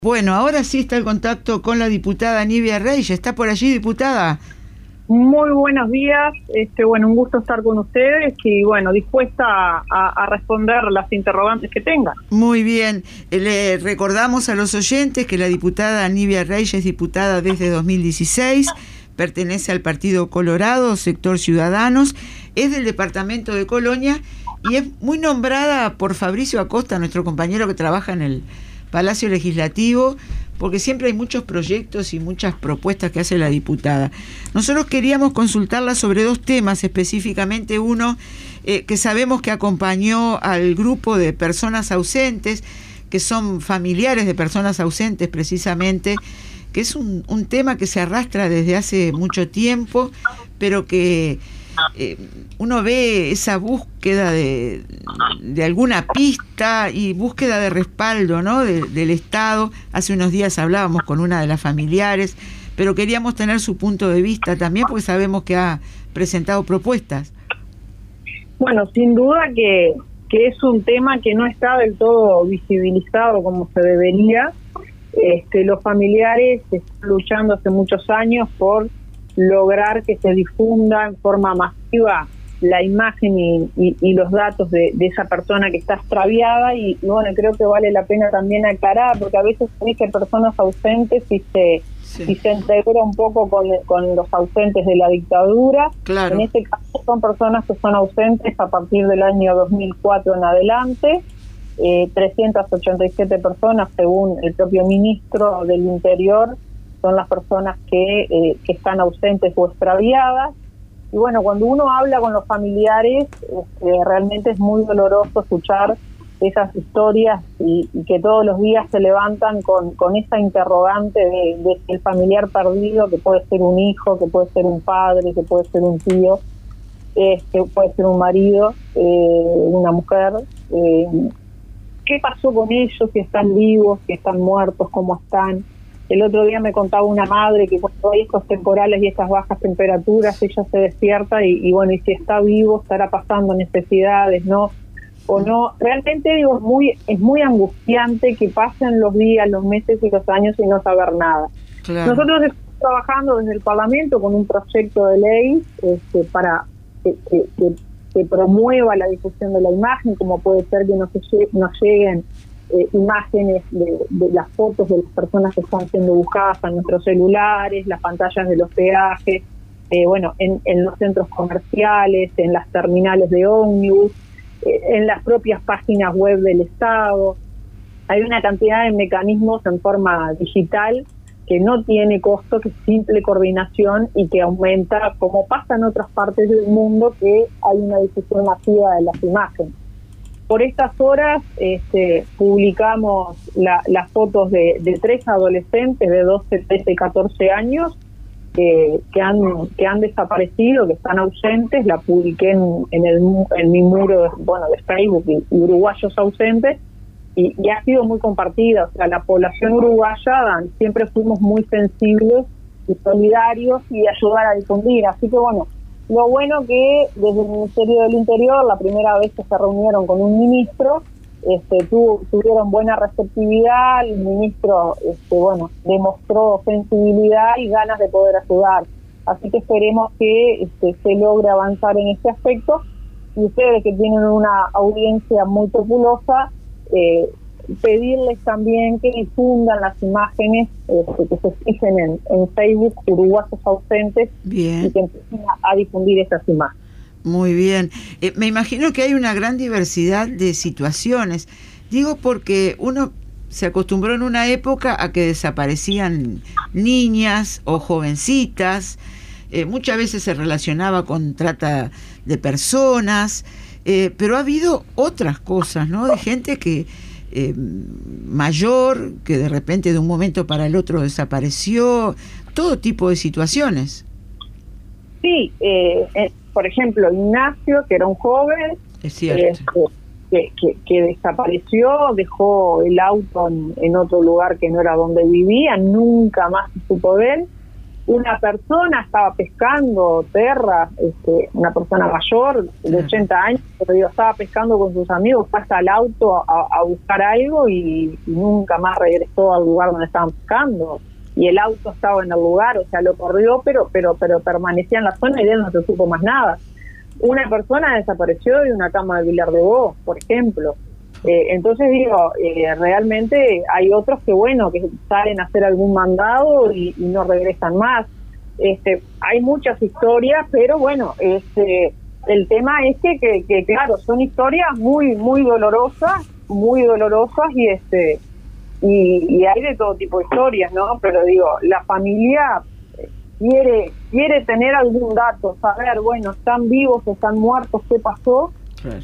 Bueno, ahora sí está el contacto con la diputada Nivia Reyes. ¿Está por allí, diputada? Muy buenos días, un gusto estar con ustedes y dispuesta a responder las interrogantes que tengan. Muy bien, le recordamos a los oyentes que la diputada Nivia Reyes es diputada desde 2016, pertenece al Partido Colorado, sector Ciudadanos, es del departamento de Colonia y es muy nombrada por Fabricio Acosta, nuestro compañero que trabaja en el Palacio Legislativo, porque siempre hay muchos proyectos y muchas propuestas que hace la diputada. Nosotros queríamos consultarla sobre dos temas, específicamente uno que sabemos que acompañó al grupo de personas ausentes, que son familiares de personas ausentes precisamente, que es un tema que se arrastra desde hace mucho tiempo, pero que uno ve esa búsqueda de alguna pista y búsqueda de respaldo, ¿no? del Estado. Hace unos días hablábamos con una de las familiares, pero queríamos tener su punto de vista también porque sabemos que ha presentado propuestas. Bueno, sin duda que es un tema que no está del todo visibilizado como se debería. Los familiares están luchando hace muchos años por lograr que se difunda en forma masiva la imagen y los datos de esa persona que está extraviada y creo que vale la pena también aclarar, porque a veces se dice personas ausentes y se integra un poco con los ausentes de la dictadura. Claro. En este caso son personas que son ausentes a partir del año 2004 en adelante, 387 personas según el propio ministro del Interior son las personas que están ausentes o extraviadas. Y cuando uno habla con los familiares, realmente es muy doloroso escuchar esas historias y que todos los días se levantan con esa interrogante de el familiar perdido, que puede ser un hijo, que puede ser un padre, que puede ser un tío, que puede ser un marido, una mujer. ¿Qué pasó con ellos? Si están vivos, si están muertos, cómo están. El otro día me contaba una madre que cuando hay estos temporales y estas bajas temperaturas, ella se despierta y si está vivo, estará pasando necesidades, ¿no? O no. Realmente es muy angustiante que pasen los días, los meses y los años sin no saber nada. Claro. Nosotros estamos trabajando desde el Parlamento con un proyecto de ley para que promueva la difusión de la imagen, como puede ser que nos lleguen imágenes de las fotos de las personas que están siendo buscadas a nuestros celulares, las pantallas de los peajes, en los centros comerciales, en las terminales de ómnibus, en las propias páginas web del Estado. Hay una cantidad de mecanismos en forma digital que no tiene costo, que es simple coordinación y que aumenta, como pasa en otras partes del mundo, que hay una difusión masiva de las imágenes. Por estas horas publicamos las fotos de 3 adolescentes de 12, 13 y 14 años que han desaparecido, que están ausentes. La publiqué en mi muro de Facebook y Uruguayos Ausentes y ha sido muy compartida. O sea, la población uruguaya siempre fuimos muy sensibles y solidarios y de ayudar a difundir. Así que lo bueno que desde el Ministerio del Interior, la primera vez que se reunieron con un ministro, tuvieron buena receptividad. El ministro, demostró sensibilidad y ganas de poder ayudar. Así que esperemos que se logre avanzar en este aspecto. Y ustedes, que tienen una audiencia muy populosa, pedirles también que difundan las imágenes que se fijen en Facebook, Uruguayos Ausentes. Bien. Y que empiecen a difundir esas imágenes. Muy bien. Me imagino que hay una gran diversidad de situaciones. Digo porque uno se acostumbró en una época a que desaparecían niñas o jovencitas. Muchas veces se relacionaba con trata de personas, pero ha habido otras cosas, ¿no? De gente que mayor, que de repente de un momento para el otro desapareció, todo tipo de situaciones. Sí, por ejemplo, Ignacio, que era un joven, es cierto, que desapareció, dejó el auto en otro lugar que no era donde vivía, nunca más se supo de él. una persona estaba pescando terra, una persona mayor de 80 años, pero digo, estaba pescando con sus amigos, pasa al auto a buscar algo y nunca más regresó al lugar donde estaban pescando, y el auto estaba en el lugar, o sea, lo corrió, pero permanecía en la zona y de él no se supo más nada. Una persona desapareció de una cama de Vilar de Bo, por ejemplo. Entonces digo, realmente hay otros que que salen a hacer algún mandado y no regresan más. Hay muchas historias, pero bueno, el tema es que claro, son historias muy dolorosas y hay de todo tipo de historias, ¿no? Pero digo, la familia quiere tener algún dato, saber, bueno, están vivos, están muertos, qué pasó,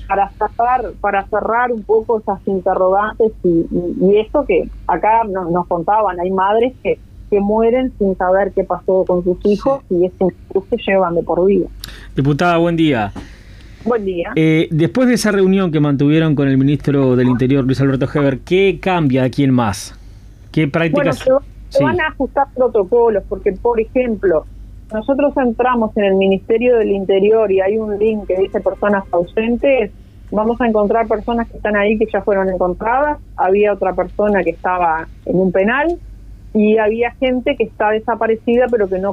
para cerrar un poco esas interrogantes y esto que acá nos contaban, hay madres que mueren sin saber qué pasó con sus hijos y es un que llevan de por vida. Diputada, buen día. Buen día. Después de esa reunión que mantuvieron con el ministro del Interior, Luis Alberto Heber, ¿qué cambia aquí en más? ¿Qué prácticas? Bueno, se van a ajustar protocolos, porque, por ejemplo, nosotros entramos en el Ministerio del Interior y hay un link que dice personas ausentes, vamos a encontrar personas que están ahí que ya fueron encontradas, había otra persona que estaba en un penal y había gente que está desaparecida pero que no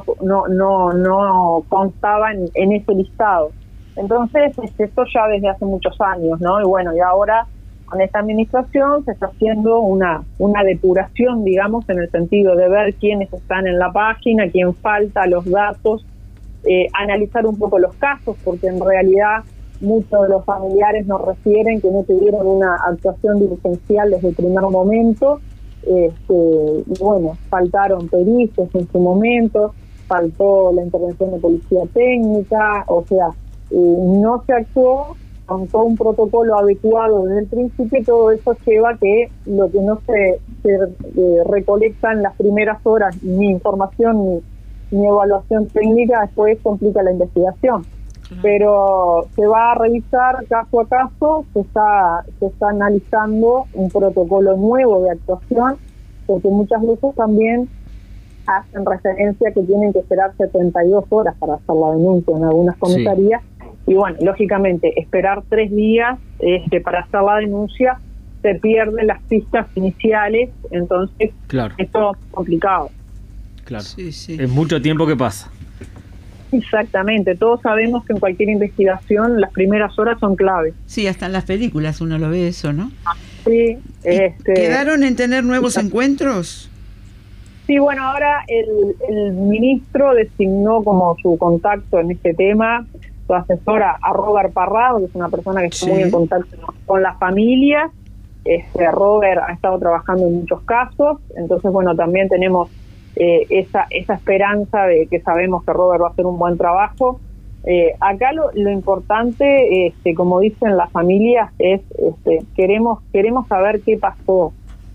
constaba en ese listado. Entonces, esto ya desde hace muchos años, ¿no? Y bueno, y ahora con esta administración se está haciendo una depuración, digamos, en el sentido de ver quiénes están en la página, quién falta, los datos, analizar un poco los casos, porque en realidad muchos de los familiares nos refieren que no tuvieron una actuación diligencial desde el primer momento, y bueno, faltaron pericios en su momento, faltó la intervención de policía técnica, o sea, no se actuó con todo un protocolo adecuado desde el principio. Todo eso lleva a que lo que no se recolecta en las primeras horas, ni información ni evaluación técnica, después complica la investigación. Pero se va a revisar caso a caso, se está analizando un protocolo nuevo de actuación, porque muchas veces también hacen referencia que tienen que esperar 72 horas para hacer la denuncia en algunas comisarías. Sí. Y bueno, lógicamente, esperar 3 días para hacer la denuncia, se pierden las pistas iniciales, entonces esto es complicado. Claro, sí. Es mucho tiempo que pasa. Exactamente, todos sabemos que en cualquier investigación las primeras horas son claves. Sí, hasta en las películas uno lo ve eso, ¿no? Sí. ¿Quedaron en tener nuevos encuentros? Sí, bueno, ahora el ministro designó como su contacto en este tema su asesora a Robert Parrado, que es una persona que está muy en contacto con las familias. Robert ha estado trabajando en muchos casos, entonces bueno, también tenemos esa esperanza de que sabemos que Robert va a hacer un buen trabajo. Acá lo importante, como dicen las familias, es queremos saber qué pasó.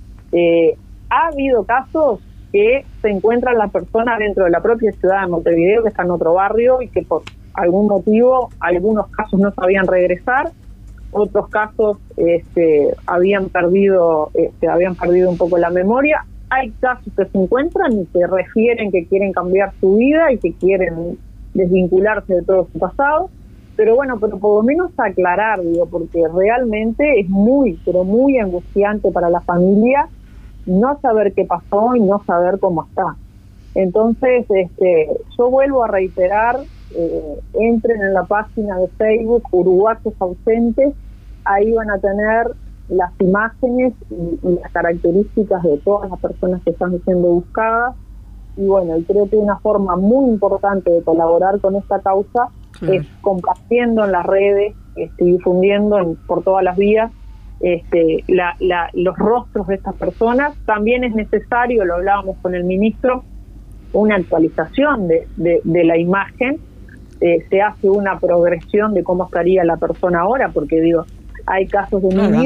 Ha habido casos que se encuentran las personas dentro de la propia ciudad de Montevideo, que está en otro barrio y que por algún motivo, algunos casos no sabían regresar, otros casos habían perdido un poco la memoria. Hay casos que se encuentran y que refieren que quieren cambiar su vida y que quieren desvincularse de todo su pasado, pero por lo menos aclarar, porque realmente es muy, pero muy angustiante para la familia no saber qué pasó y no saber cómo está. Entonces, yo vuelvo a reiterar, entren en la página de Facebook Uruguayos Ausentes, ahí van a tener las imágenes y las características de todas las personas que están siendo buscadas. Y bueno, y creo que una forma muy importante de colaborar con esta causa es compartiendo en las redes, difundiendo por todas las vías los rostros de estas personas. También es necesario, lo hablábamos con el ministro, una actualización de la imagen. Se hace una progresión de cómo estaría la persona ahora, porque hay casos de niños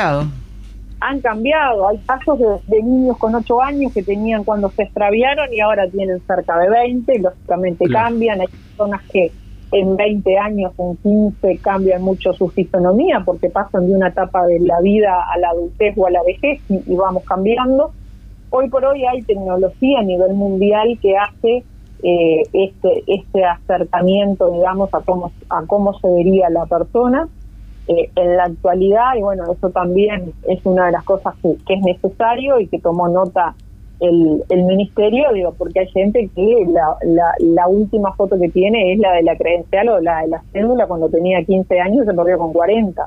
han cambiado, hay casos de niños con 8 años que tenían cuando se extraviaron y ahora tienen cerca de 20, y lógicamente cambian. Hay personas que en 20 años, en 15, cambian mucho su fisonomía porque pasan de una etapa de la vida a la adultez o a la vejez y vamos cambiando. Hoy por hoy hay tecnología a nivel mundial que hace este acercamiento, digamos, a cómo se vería la persona en la actualidad, y bueno, eso también es una de las cosas que es necesario y que tomó nota el ministerio, digo, porque hay gente que la última foto que tiene es la de la credencial o la de la cédula cuando tenía 15 años y se perdió con 40.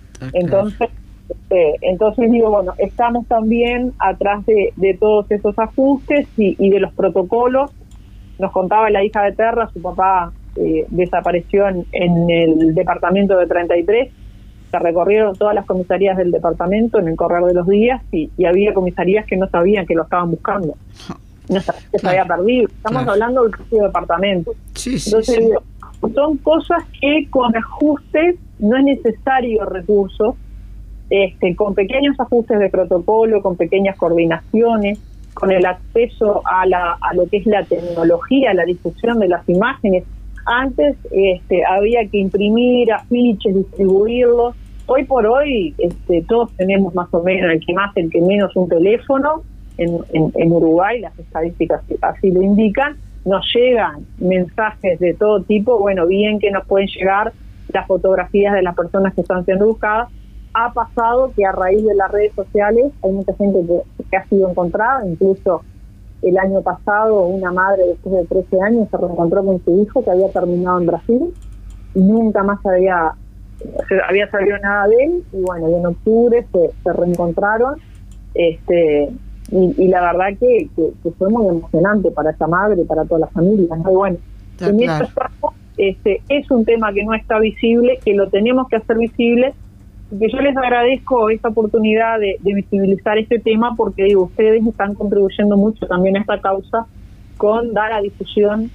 Entonces digo, bueno, estamos también atrás de todos esos ajustes y de los protocolos. Nos contaba la hija de Terra, su papá desapareció en el departamento de 33, se recorrieron todas las comisarías del departamento en el correr de los días y había comisarías que no sabían que lo estaban buscando, no sabían que se había perdido. Estamos hablando del propio departamento. Entonces digo, son cosas que con ajustes no es necesario recursos, con pequeños ajustes de protocolo, con pequeñas coordinaciones, con el acceso a lo que es la tecnología, la difusión de las imágenes. Antes había que imprimir afiches, distribuirlos. Hoy por hoy todos tenemos más o menos, el que más, el que menos, un teléfono. En Uruguay las estadísticas así lo indican. Nos llegan mensajes de todo tipo, bueno, bien que nos pueden llegar las fotografías de las personas que están siendo buscadas. Ha pasado que a raíz de las redes sociales hay mucha gente que ha sido encontrada, incluso el año pasado una madre después de 13 años se reencontró con su hijo que había terminado en Brasil y nunca más había salido nada de él, y bueno, y en octubre se reencontraron, y la verdad que fue muy emocionante para esa madre y para toda la familia, ¿no? Y bueno, en estos casos es un tema que no está visible, que lo tenemos que hacer visible, y que yo les agradezco esta oportunidad de visibilizar este tema, porque digo, ustedes están contribuyendo mucho también a esta causa con dar a difusión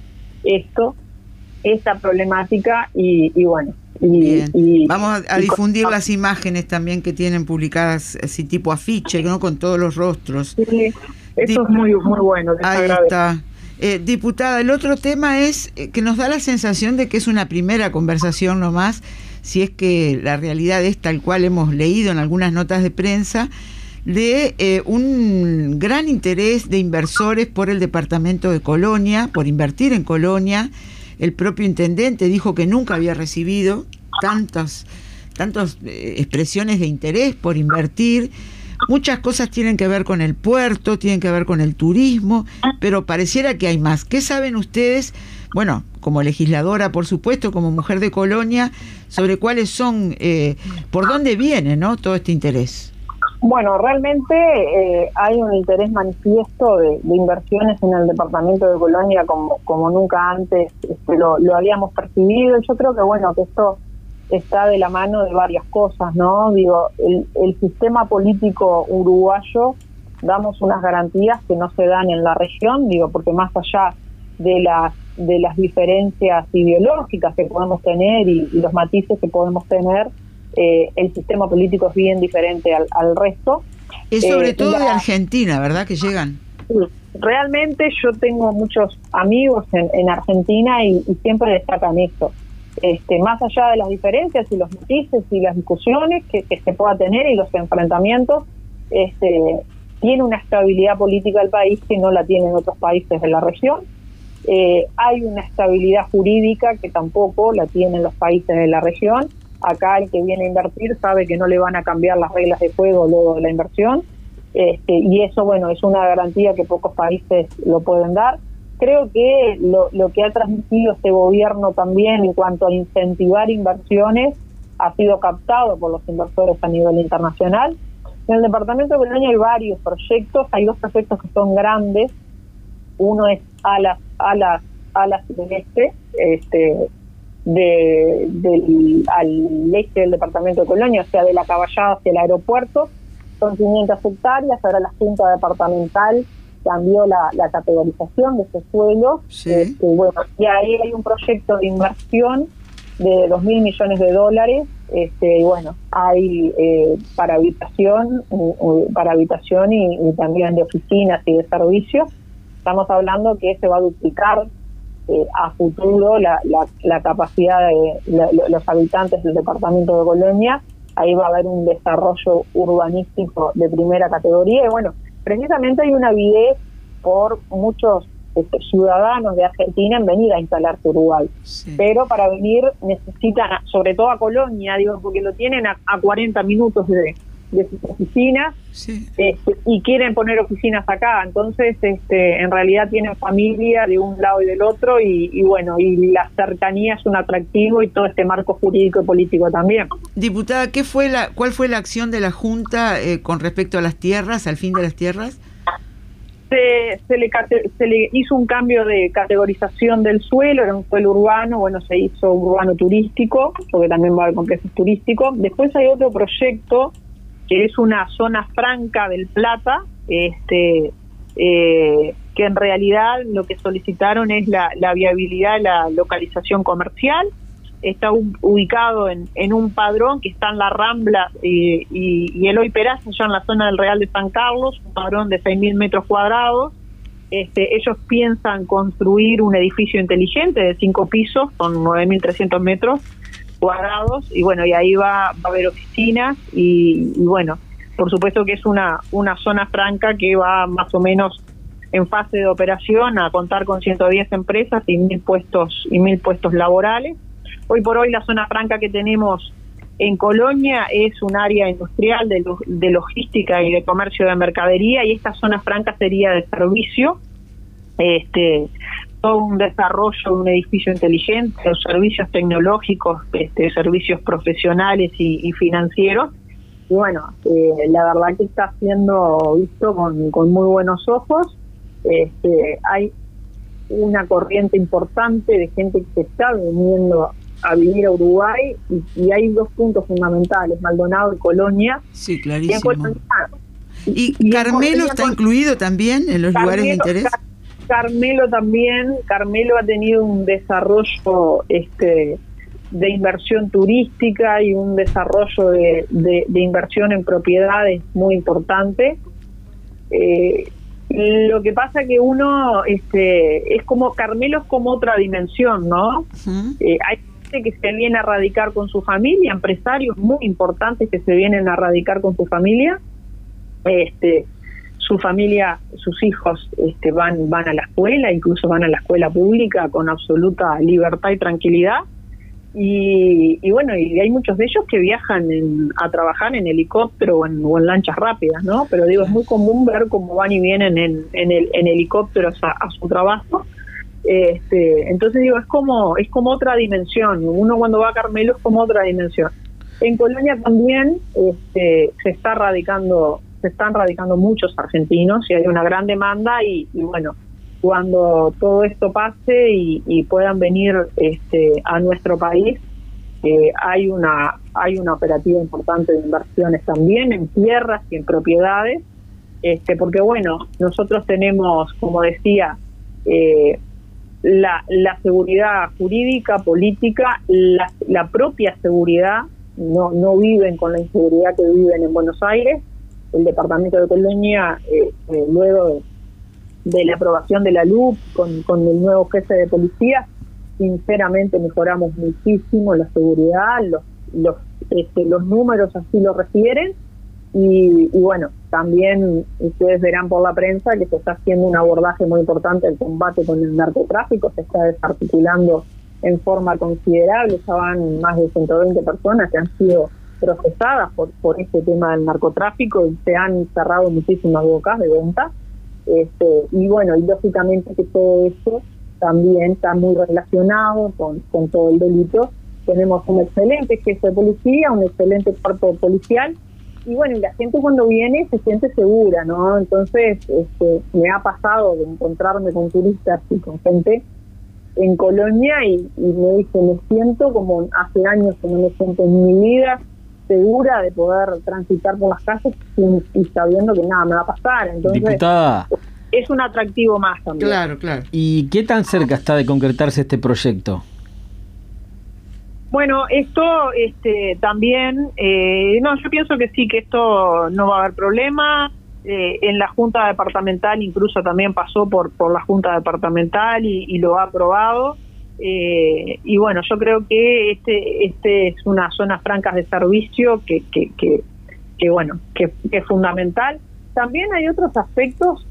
esta problemática, y bueno. Vamos a difundir las imágenes también que tienen publicadas así tipo afiche, ¿no? Con todos los rostros. Sí, eso es muy bueno. Ahí está. Diputada, el otro tema es que nos da la sensación de que es una primera conversación nomás, si es que la realidad es tal cual hemos leído en algunas notas de prensa, de un gran interés de inversores por el departamento de Colonia, por invertir en Colonia. El propio intendente dijo que nunca había recibido tantas expresiones de interés por invertir. Muchas cosas tienen que ver con el puerto, tienen que ver con el turismo, pero pareciera que hay más. ¿Qué saben ustedes, bueno, como legisladora, por supuesto, como mujer de Colonia, sobre cuáles son, por dónde viene, ¿no?, todo este interés? Bueno, realmente hay un interés manifiesto de inversiones en el departamento de Colonia como nunca antes lo habíamos percibido. Yo creo que bueno, que esto está de la mano de varias cosas, ¿no? Digo, el sistema político uruguayo, damos unas garantías que no se dan en la región, digo, porque más allá de las diferencias ideológicas que podemos tener y los matices que podemos tener, el sistema político es bien diferente al resto. Es sobre todo de Argentina, ¿verdad?, que llegan. Sí, realmente yo tengo muchos amigos en Argentina y siempre destacan esto. Más allá de las diferencias y los matices y las discusiones que se pueda tener y los enfrentamientos, tiene una estabilidad política el país que no la tienen otros países de la región. Hay una estabilidad jurídica que tampoco la tienen los países de la región. Acá el que viene a invertir sabe que no le van a cambiar las reglas de juego luego de la inversión, y eso, bueno, es una garantía que pocos países lo pueden dar. Creo que lo que ha transmitido este gobierno también en cuanto a incentivar inversiones ha sido captado por los inversores a nivel internacional. En el departamento de Colonia hay varios proyectos, hay dos proyectos que son grandes. Uno es Alas del Este, al este del departamento de Colonia, o sea, de la Caballada hacia el aeropuerto. Son 500 hectáreas, ahora la Junta Departamental cambió la categorización de ese suelo. Sí. Bueno, y ahí hay un proyecto de inversión de $2.000 millones, y bueno, hay para habitación y también de oficinas y de servicios. Estamos hablando que se va a duplicar a futuro la capacidad de los habitantes del departamento de Colonia. Ahí va a haber un desarrollo urbanístico de primera categoría, y bueno, precisamente hay una avidez por muchos ciudadanos de Argentina en venir a instalarse a Uruguay. Sí. Pero para venir necesitan, sobre todo a Colonia, digo, porque lo tienen a 40 minutos de sus oficinas, sí. Y quieren poner oficinas acá. Entonces, en realidad tienen familia de un lado y del otro, y bueno, y la cercanía es un atractivo, y todo este marco jurídico y político también. Diputada, ¿cuál fue la acción de la Junta con respecto a las tierras, al fin de las tierras? Se le hizo un cambio de categorización del suelo, era un suelo urbano, bueno, se hizo urbano turístico, porque también va a haber complejos turísticos. Después hay otro proyecto que es una zona franca del Plata, que en realidad lo que solicitaron es la viabilidad de la localización comercial. Está ubicado en un padrón que está en la Rambla y Eloy Peraza, allá en la zona del Real de San Carlos, un padrón de 6.000 metros cuadrados. Ellos piensan construir un edificio inteligente de 5 pisos con 9.300 metros cuadrados, y bueno, y ahí va a haber oficinas, y bueno, por supuesto que es una zona franca que va más o menos en fase de operación a contar con 110 empresas y 1.000 puestos laborales. Hoy por hoy la zona franca que tenemos en Colonia es un área industrial de logística y de comercio de mercadería, y esta zona franca sería de servicio, todo un desarrollo de un edificio inteligente, los servicios tecnológicos, servicios profesionales y financieros. Y bueno, la verdad que está siendo visto con muy buenos ojos. Hay una corriente importante de gente que se está viniendo a vivir a Uruguay, y hay 2 puntos fundamentales, Maldonado y Colonia. Sí, clarísimo. ¿Y Carmelo está incluido también en los lugares de interés? Carmelo también. Carmelo ha tenido un desarrollo de inversión turística y un desarrollo de inversión en propiedades muy importante. Lo que pasa que uno es como Carmelo, es como otra dimensión, ¿no? Uh-huh. Hay gente que se viene a radicar con su familia, empresarios muy importantes que se vienen a radicar con su familia. Su familia, sus hijos van a la escuela, incluso van a la escuela pública con absoluta libertad y tranquilidad. Y bueno, y hay muchos de ellos que viajan a trabajar en helicóptero o en lanchas rápidas, ¿no? Pero digo, es muy común ver cómo van y vienen en helicópteros a su trabajo. Entonces digo, es como otra dimensión. Uno cuando va a Carmelo es como otra dimensión. En Colonia también se están radicando muchos argentinos, y hay una gran demanda, y bueno, cuando todo esto pase y puedan venir a nuestro país, hay una operativa importante de inversiones también en tierras y en propiedades, porque bueno, nosotros tenemos, como decía, la seguridad jurídica, política, la propia seguridad. No viven con la inseguridad que viven en Buenos Aires. El departamento de Colonia, luego de la aprobación de la LUC con el nuevo jefe de policía, sinceramente mejoramos muchísimo la seguridad, los números así lo refieren, y bueno, también ustedes verán por la prensa que se está haciendo un abordaje muy importante del combate con el narcotráfico, se está desarticulando en forma considerable, ya van más de 120 personas que han sido procesadas por este tema del narcotráfico, y se han cerrado muchísimas bocas de venta. Y bueno, y lógicamente que todo esto también está muy relacionado con todo el delito. Tenemos un excelente jefe de policía, un excelente cuerpo policial, y bueno, y la gente cuando viene se siente segura, ¿no? Entonces, me ha pasado de encontrarme con turistas y con gente en Colonia, y me dice, me siento como hace años que no me siento en mi vida segura de poder transitar por las calles y sabiendo que nada me va a pasar. Entonces, diputada, es un atractivo más también. Claro. ¿Y qué tan cerca está de concretarse este proyecto? Bueno, esto también, yo pienso que sí, que esto no va a haber problema. En la Junta Departamental incluso también pasó por la Junta Departamental y lo ha aprobado. Y bueno, yo creo que este es una zona franca de servicio que es fundamental. También hay otros aspectos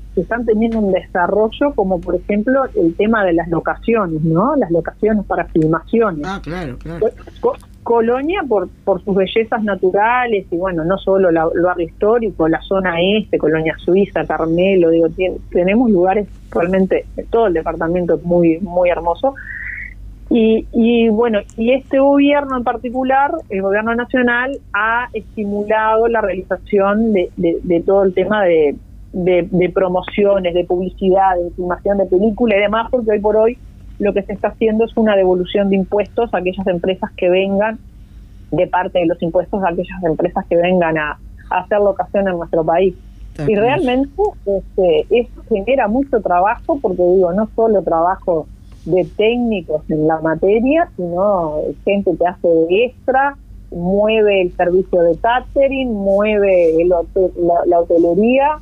que están teniendo un desarrollo, como por ejemplo el tema de las locaciones, ¿no? Las locaciones para filmaciones. Ah, claro, claro. Colonia por sus bellezas naturales y bueno, no solo el barrio histórico, la zona este, Colonia Suiza, Carmelo, digo, tenemos lugares realmente, todo el departamento es muy, muy hermoso. Y bueno, y este gobierno en particular, el gobierno nacional, ha estimulado la realización de todo el tema de promociones, de publicidad, de filmación de películas y demás, porque hoy por hoy lo que se está haciendo es una devolución de impuestos a aquellas empresas que vengan, de parte de los impuestos a aquellas empresas que vengan a hacer locación en nuestro país. Y realmente eso genera mucho trabajo, porque digo, no solo trabajo de técnicos en la materia, sino gente que hace de extra, mueve el servicio de catering, mueve la hotelería,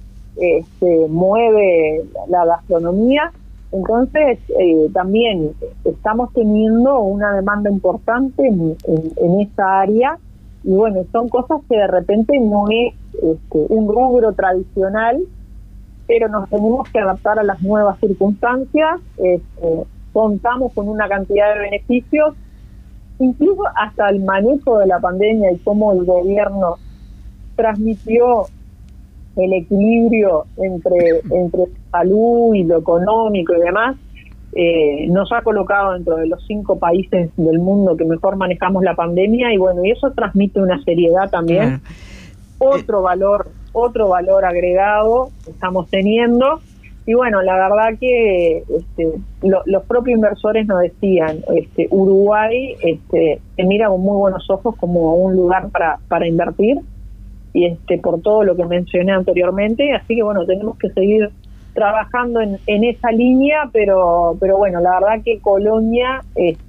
mueve la gastronomía. Entonces también estamos teniendo una demanda importante en esa área, y bueno, son cosas que de repente no es un rubro tradicional, pero nos tenemos que adaptar a las nuevas circunstancias. Contamos con una cantidad de beneficios, incluso hasta el manejo de la pandemia y cómo el gobierno transmitió el equilibrio entre salud y lo económico y demás, nos ha colocado dentro de los 5 países del mundo que mejor manejamos la pandemia, y bueno, y eso transmite una seriedad también, otro valor agregado que estamos teniendo. Y bueno, la verdad que los propios inversores nos decían, Uruguay se mira con muy buenos ojos como un lugar para invertir, y por todo lo que mencioné anteriormente, así que bueno, tenemos que seguir trabajando en esa línea, pero bueno, la verdad que Colonia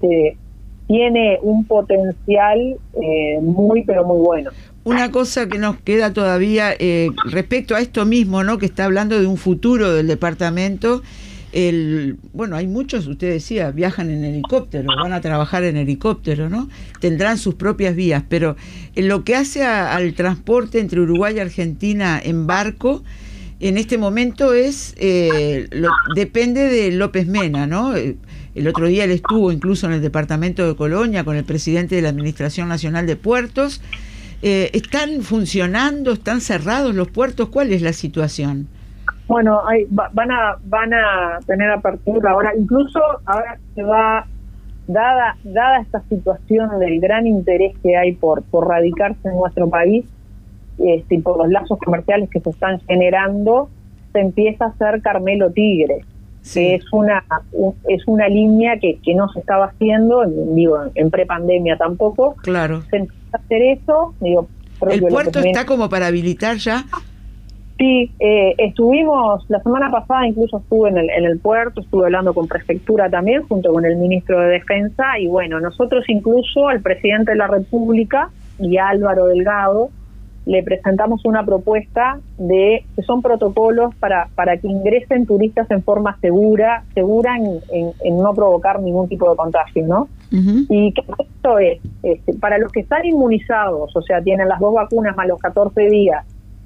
tiene un potencial muy, pero muy bueno. Una cosa que nos queda todavía respecto a esto mismo, ¿no? Que está hablando de un futuro del departamento. Bueno, hay muchos, usted decía, viajan en helicóptero, van a trabajar en helicóptero, ¿no? Tendrán sus propias vías, pero en lo que hace al transporte entre Uruguay y Argentina en barco, en este momento depende de López Mena, ¿no? El otro día él estuvo incluso en el departamento de Colonia con el presidente de la Administración Nacional de Puertos. ¿Están funcionando? ¿Están cerrados los puertos? ¿Cuál es la situación? Bueno, van a tener apertura ahora, incluso ahora se va, dada esta situación del gran interés que hay por radicarse en nuestro país, y por los lazos comerciales que se están generando, se empieza a hacer Carmelo Tigre, sí, que es una línea que no se estaba haciendo, digo, en prepandemia tampoco. Claro. Se empieza a hacer eso, digo. ¿El puerto está como para habilitar ya? Sí, estuvimos, la semana pasada incluso estuve en el puerto, estuve hablando con Prefectura también, junto con el Ministro de Defensa, y bueno, nosotros incluso al Presidente de la República y a Álvaro Delgado le presentamos una propuesta que son protocolos para que ingresen turistas en forma segura en no provocar ningún tipo de contagio, ¿no? Uh-huh. Y que esto es, para los que están inmunizados, o sea, tienen las 2 vacunas más los 14 días,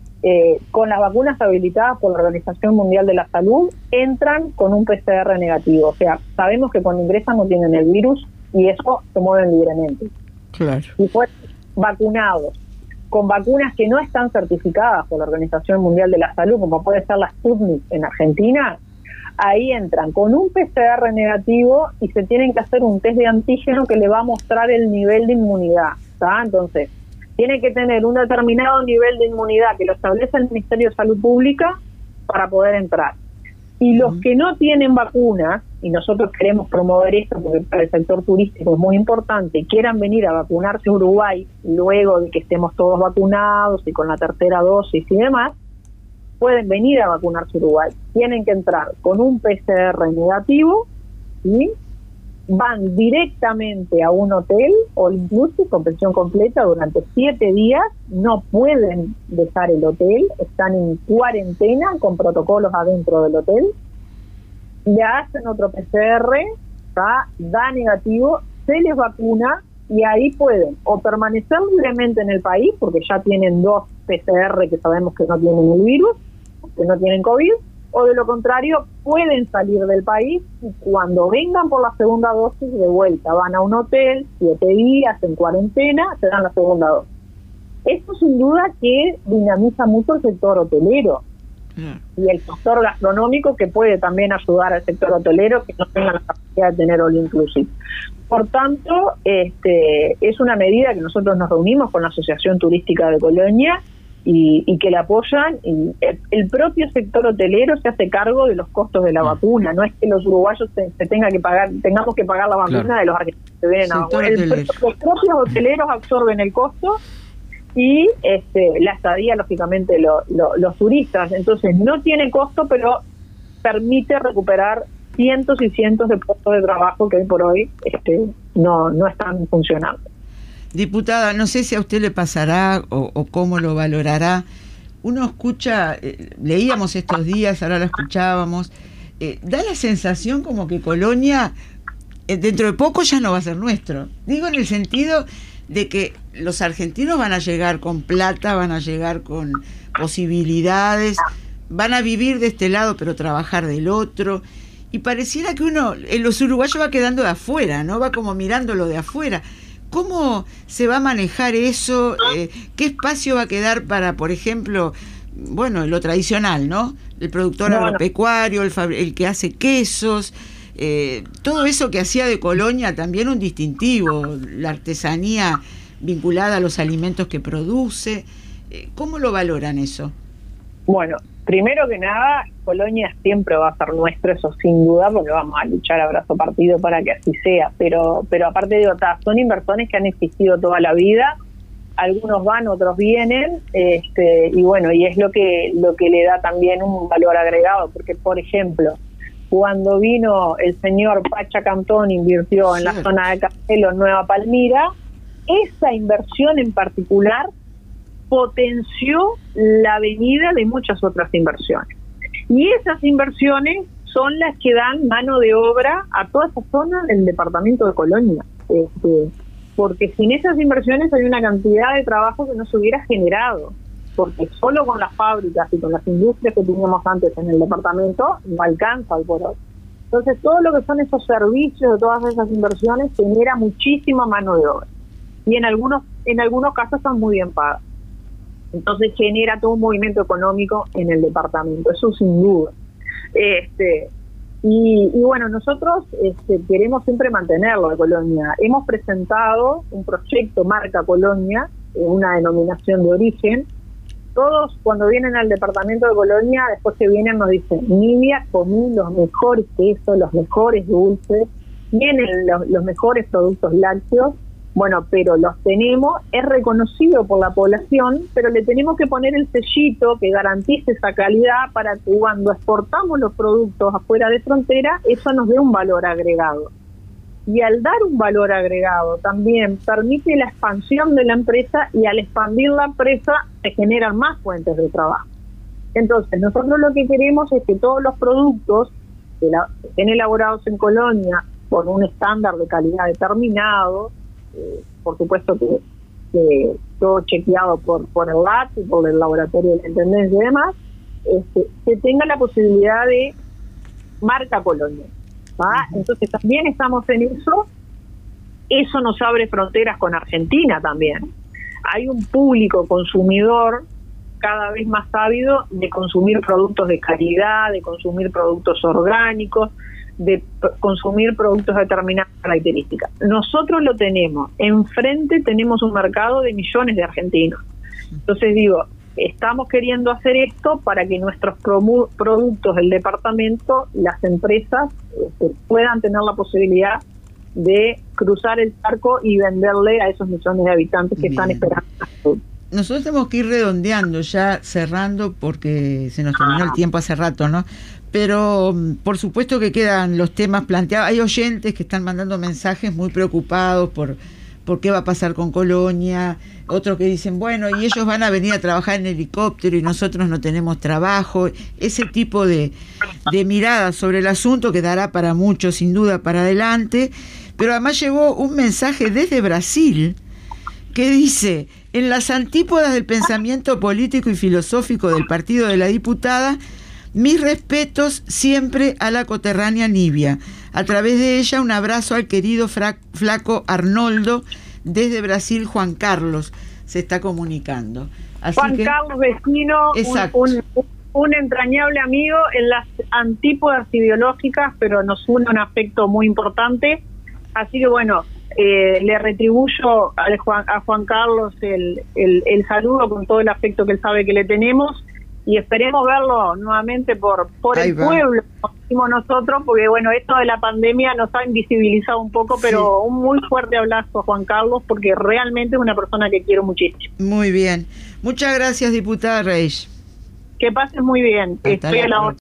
con las vacunas habilitadas por la Organización Mundial de la Salud, entran con un PCR negativo. O sea, sabemos que cuando ingresan no tienen el virus y eso se mueven libremente. Claro. Y pues vacunados con vacunas que no están certificadas por la Organización Mundial de la Salud, como puede ser la Sputnik en Argentina, ahí entran con un PCR negativo y se tienen que hacer un test de antígeno que le va a mostrar el nivel de inmunidad, ¿tá? Entonces, tiene que tener un determinado nivel de inmunidad que lo establece el Ministerio de Salud Pública para poder entrar. Y los que no tienen vacunas, y nosotros queremos promover esto porque para el sector turístico es muy importante, quieran venir a vacunarse a Uruguay luego de que estemos todos vacunados y con la tercera dosis y demás, pueden venir a vacunarse a Uruguay. Tienen que entrar con un PCR negativo y van directamente a un hotel o incluso con pensión completa durante 7 días, no pueden dejar el hotel, están en cuarentena con protocolos adentro del hotel, le hacen otro PCR, da negativo, se les vacuna y ahí pueden o permanecer libremente en el país porque ya tienen 2 PCR que sabemos que no tienen el virus, que no tienen COVID, o de lo contrario pueden salir del país y cuando vengan por la segunda dosis de vuelta van a un hotel, 7 días en cuarentena, se dan la segunda dosis. Esto sin duda que dinamiza mucho el sector hotelero y el sector gastronómico, que puede también ayudar al sector hotelero que no tenga la capacidad de tener all inclusive. Por tanto, es una medida que nosotros nos reunimos con la Asociación Turística de Colonia y que la apoyan, y el propio sector hotelero se hace cargo de los costos de la vacuna. No es que los uruguayos tengamos que pagar la vacuna de los argentinos que vienen a vacunar. Los propios hoteleros absorben el costo y la estadía, lógicamente, los turistas. Entonces no tiene costo, pero permite recuperar cientos y cientos de puestos de trabajo que hoy por hoy no están funcionando. Diputada, no sé si a usted le pasará o cómo lo valorará. Uno escucha, leíamos estos días, ahora lo escuchábamos, da la sensación como que Colonia dentro de poco ya no va a ser nuestro. Digo en el sentido de que los argentinos van a llegar con plata, van a llegar con posibilidades, van a vivir de este lado pero trabajar del otro, y pareciera que los uruguayos va quedando de afuera, ¿no? Va como mirándolo de afuera. ¿Cómo se va a manejar eso? ¿Qué espacio va a quedar para, por ejemplo, lo tradicional, ¿no? El productor agropecuario, el que hace quesos, todo eso que hacía de Colonia también un distintivo, la artesanía vinculada a los alimentos que produce. ¿Cómo lo valoran eso? Bueno, primero que nada, Colonia siempre va a ser nuestro, eso sin duda, porque vamos a luchar a brazo partido para que así sea, pero aparte son inversiones que han existido toda la vida, algunos van, otros vienen, y es lo que le da también un valor agregado, porque por ejemplo, cuando vino el señor Pacha Cantón, invirtió en la zona de Castelo, Nueva Palmira, esa inversión en particular potenció la venida de muchas otras inversiones. Y esas inversiones son las que dan mano de obra a toda esa zona del departamento de Colonia. Porque sin esas inversiones hay una cantidad de trabajo que no se hubiera generado. Porque solo con las fábricas y con las industrias que teníamos antes en el departamento no alcanza hoy por hoy. Entonces todo lo que son esos servicios de todas esas inversiones genera muchísima mano de obra. Y en algunos casos están muy bien pagas. Entonces genera todo un movimiento económico en el departamento, eso sin duda. Nosotros queremos siempre mantenerlo de Colonia. Hemos presentado un proyecto Marca Colonia, una denominación de origen. Todos cuando vienen al departamento de Colonia, después que vienen nos dicen: Nivia, comí los mejores quesos, los mejores dulces, vienen los mejores productos lácteos. Bueno, pero los tenemos, es reconocido por la población, pero le tenemos que poner el sellito que garantice esa calidad para que cuando exportamos los productos afuera de frontera, eso nos dé un valor agregado. Y al dar un valor agregado también permite la expansión de la empresa, y al expandir la empresa se generan más fuentes de trabajo. Entonces, nosotros lo que queremos es que todos los productos que estén elaborados en Colonia con un estándar de calidad determinado, por supuesto que todo chequeado por el LAT y por el laboratorio de la Intendencia y demás, que tenga la posibilidad de Marca Colonia. Entonces también estamos en eso nos abre fronteras con Argentina también. Hay un público consumidor cada vez más ávido de consumir productos de calidad, de consumir productos orgánicos, de consumir productos de determinadas características. Nosotros lo tenemos, enfrente tenemos un mercado de millones de argentinos. Entonces estamos queriendo hacer esto para que nuestros productos del departamento, las empresas, puedan tener la posibilidad de cruzar el charco y venderle a esos millones de habitantes que están esperando. Nosotros tenemos que ir redondeando, ya cerrando, porque se nos terminó el tiempo hace rato, ¿no? Pero por supuesto que quedan los temas planteados. Hay oyentes que están mandando mensajes muy preocupados por qué va a pasar con Colonia, otros que dicen, y ellos van a venir a trabajar en helicóptero y nosotros no tenemos trabajo. Ese tipo de mirada sobre el asunto quedará para muchos, sin duda, para adelante. Pero además llegó un mensaje desde Brasil que dice: en las antípodas del pensamiento político y filosófico del partido de la diputada, Mis respetos siempre a la coterránea Nibia. A través de ella, un abrazo al querido flaco Arnoldo. Desde Brasil, Juan Carlos se está comunicando. Así Juan Carlos, vecino, un entrañable amigo en las antípodas ideológicas, pero nos une un afecto muy importante. Así que bueno, le retribuyo a Juan Carlos el saludo con todo el afecto que él sabe que le tenemos, y esperemos verlo nuevamente por el pueblo, como decimos nosotros, porque bueno, esto de la pandemia nos ha invisibilizado un poco, pero un muy fuerte abrazo a Juan Carlos, porque realmente es una persona que quiero muchísimo. Muy bien. Muchas gracias, diputada Reich. Que pases muy bien. Estoy a la hora.